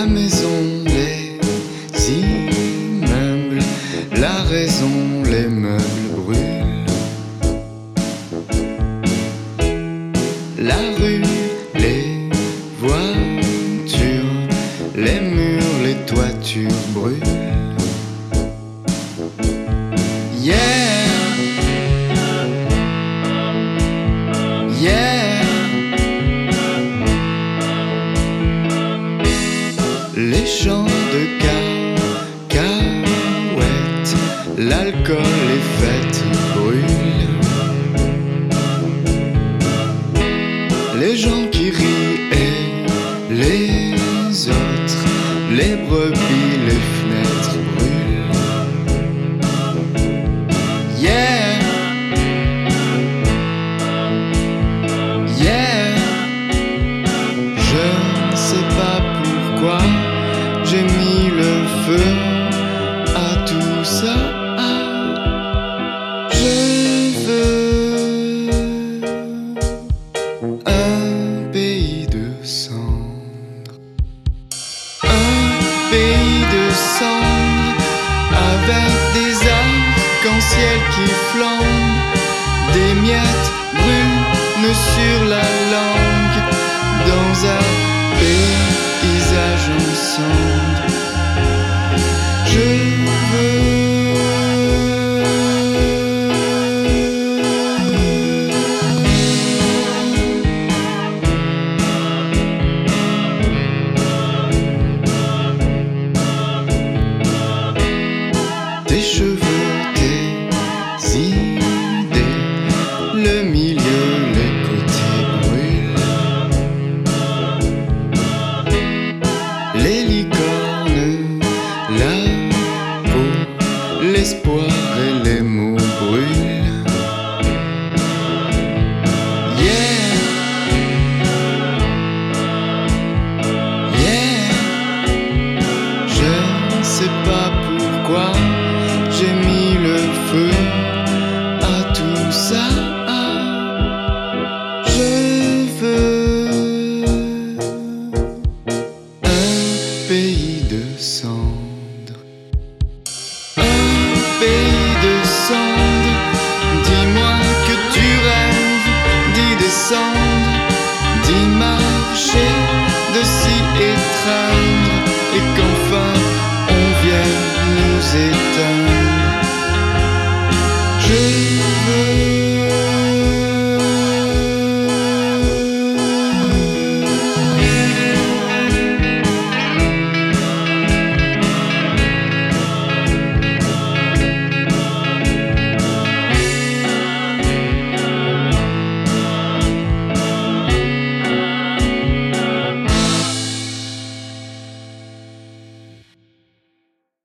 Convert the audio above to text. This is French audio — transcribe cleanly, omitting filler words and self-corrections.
La maison, les immeubles, la raison, les meubles brûlent. La rue, les voitures, les murs, les toitures brûlent. Yeah, yeah. Les champs de cacahuètes, l'alcool, les fêtes brûlent. Les gens qui rient et les autres, les brebis, les fenêtres brûlent. Yeah, yeah. Je ne sais pas pourquoi j'ai mis le feu à tout ça. Je veux un pays de cendres, un pays de cendres, avec des arcs-en-ciel qui flambent, des miettes brunes sur la langue, dans un paysage ensemble. Je veux tes cheveux, tes idées, le milieu, les côtés brûlent. Les licornes, la peau, l'espoir et les mots brûlent. Yeah, yeah. Je ne sais pas pourquoi j'ai mis le feu à tout ça. Je veux un pays de cendres, un pays de cendres. Dis-moi que tu rêves d'y descendre, d'y marcher, de s'y étreindre, et qu'enfin on vienne nous éteindre. Je